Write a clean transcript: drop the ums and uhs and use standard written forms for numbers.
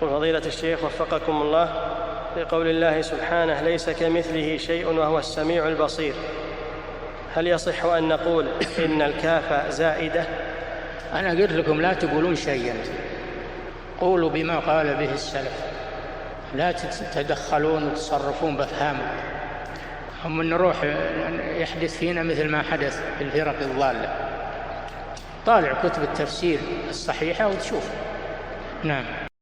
يقول فضيلة الشيخ وفقكم الله، في قول الله سبحانه ليس كمثله شيء وهو السميع البصير، هل يصح أن نقول إن الكاف زائدة؟ أنا قلت لكم لا تقولون شيئا، قولوا بما قال به السلف، لا تتدخلون وتصرفون بأفهامكم، هم نروح يحدث فينا مثل ما حدث في الفرق الضالة. طالع كتب التفسير الصحيحة وتشوف. نعم.